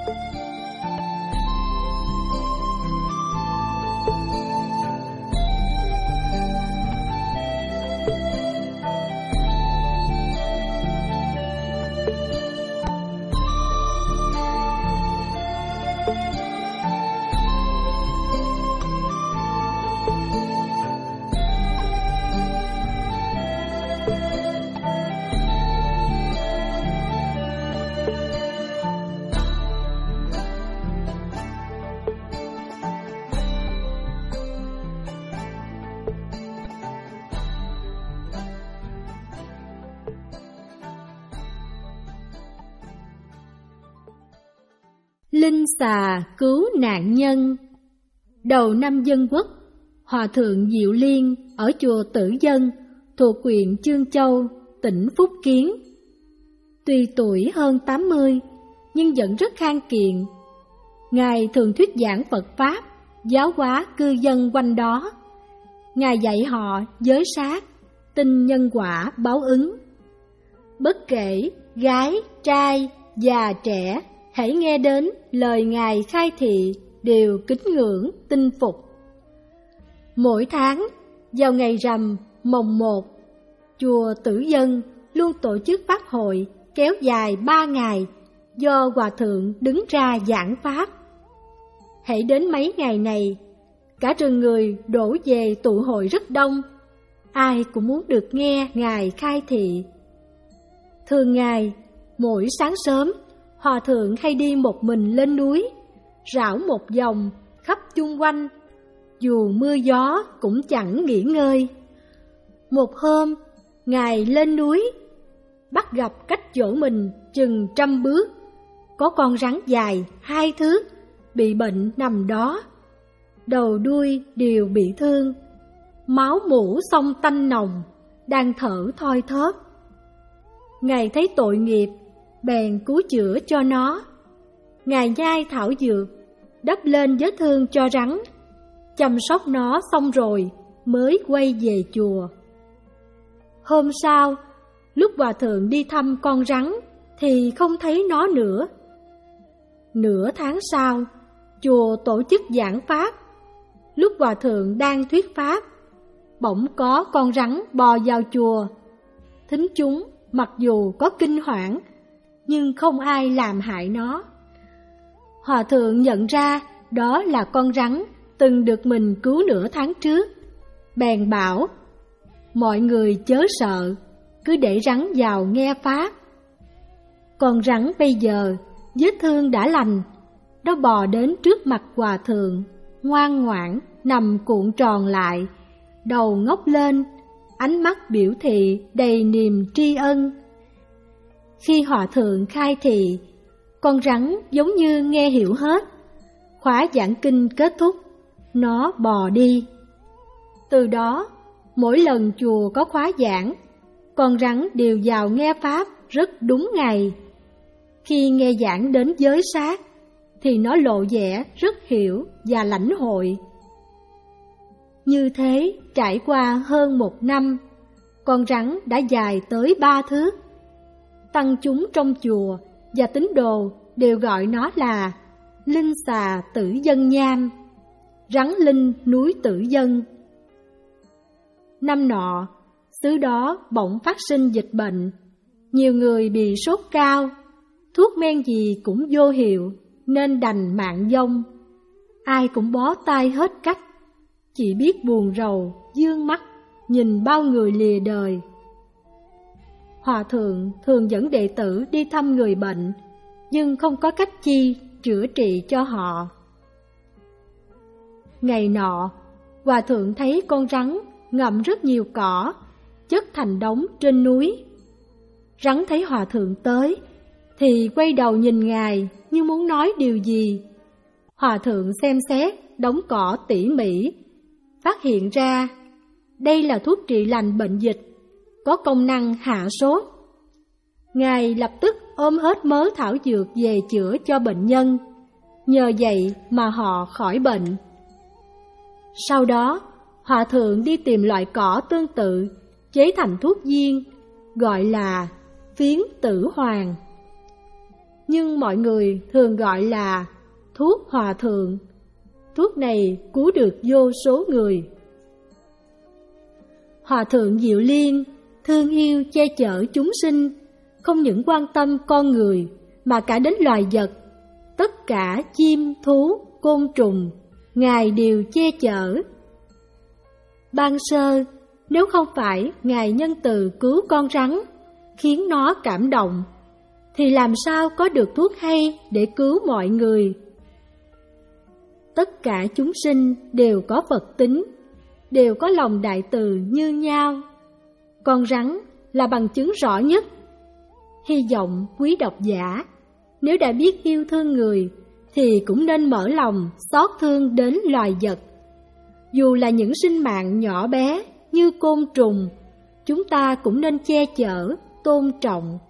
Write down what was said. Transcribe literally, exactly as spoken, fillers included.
Linh xà cứu nạn nhân. Đầu năm Dân Quốc, Hòa thượng Diệu Liên ở chùa Tử Dân thuộc huyện Chương Châu, tỉnh Phúc Kiến. Tuy tuổi hơn tám mươi nhưng vẫn rất khang kiện. Ngài thường thuyết giảng Phật Pháp, giáo hóa cư dân quanh đó. Ngài dạy họ giới sát, tin nhân quả báo ứng. Bất kể gái, trai, già, trẻ, hãy nghe đến lời Ngài khai thị đều kính ngưỡng, tin phục. Mỗi tháng, vào ngày rằm mồng một, chùa Tử Dân luôn tổ chức pháp hội kéo dài ba ngày do Hòa thượng đứng ra giảng Pháp. Hãy đến mấy ngày này, cả rừng người đổ về tụ hội rất đông, ai cũng muốn được nghe Ngài khai thị. Thường ngày, mỗi sáng sớm, Hòa thượng hay đi một mình lên núi, rảo một vòng khắp chung quanh, dù mưa gió cũng chẳng nghỉ ngơi. Một hôm, Ngài lên núi, bắt gặp cách chỗ mình chừng trăm bước, có con rắn dài hai thước, bị bệnh nằm đó. Đầu đuôi đều bị thương, máu mủ xông tanh nồng, đang thở thoi thóp. Ngài thấy tội nghiệp, bèn cứu chữa cho nó. Ngài nhai thảo dược, đắp lên vết thương cho rắn, chăm sóc nó xong rồi mới quay về chùa. Hôm sau, lúc Hòa thượng đi thăm con rắn thì không thấy nó nữa. Nửa tháng sau, chùa tổ chức giảng Pháp. Lúc Hòa thượng đang thuyết Pháp, bỗng có con rắn bò vào chùa. Thính chúng mặc dù có kinh hoảng, nhưng không ai làm hại nó. Hòa thượng nhận ra đó là con rắn từng được mình cứu nửa tháng trước, bèn bảo: mọi người chớ sợ, cứ để rắn vào nghe Pháp. Con rắn bây giờ vết thương đã lành, nó bò đến trước mặt Hòa thượng, ngoan ngoãn nằm cuộn tròn lại, đầu ngóc lên, ánh mắt biểu thị đầy niềm tri ân. Khi Hòa thượng khai thị, con rắn giống như nghe hiểu hết. Khóa giảng kinh kết thúc, nó bò đi. Từ đó, mỗi lần chùa có khóa giảng, con rắn đều vào nghe Pháp rất đúng ngày. Khi nghe giảng đến giới sát, thì nó lộ vẻ rất hiểu và lãnh hội. Như thế, trải qua hơn một năm, con rắn đã dài tới ba thước. Tăng chúng trong chùa và tín đồ đều gọi nó là Linh xà Tử Dân Nham, rắn linh núi Tử Dân. Năm nọ, xứ đó bỗng phát sinh dịch bệnh, nhiều người bị sốt cao, thuốc men gì cũng vô hiệu nên đành mạng vong. Ai cũng bó tay hết cách, chỉ biết buồn rầu, dương mắt, nhìn bao người lìa đời. Hòa thượng thường dẫn đệ tử đi thăm người bệnh, nhưng không có cách chi chữa trị cho họ. Ngày nọ, Hòa thượng thấy con rắn ngậm rất nhiều cỏ, chất thành đống trên núi. Rắn thấy Hòa thượng tới, thì quay đầu nhìn Ngài như muốn nói điều gì. Hòa thượng xem xét đống cỏ tỉ mỉ, phát hiện ra đây là thuốc trị lành bệnh dịch, có công năng hạ sốt. Ngài lập tức ôm hết mớ thảo dược về chữa cho bệnh nhân, nhờ vậy mà họ khỏi bệnh. Sau đó, Hòa thượng đi tìm loại cỏ tương tự, chế thành thuốc viên, gọi là phiến tử hoàng. nhưng mọi người thường gọi là thuốc hòa thượng. Thuốc này cứu được vô số người. Hòa thượng Diệu Liên thương yêu che chở chúng sinh, không những quan tâm con người mà cả đến loài vật, tất cả chim, thú, côn trùng, Ngài đều che chở. Ban sơ, nếu không phải Ngài nhân từ cứu con rắn, khiến nó cảm động, thì làm sao có được thuốc hay để cứu mọi người? Tất cả chúng sinh đều có Phật tính, đều có lòng đại từ như nhau. Con rắn là bằng chứng rõ nhất. Hy vọng quý độc giả, nếu đã biết yêu thương người, thì cũng nên mở lòng xót thương đến loài vật. Dù là những sinh mạng nhỏ bé như côn trùng, chúng ta cũng nên che chở, tôn trọng.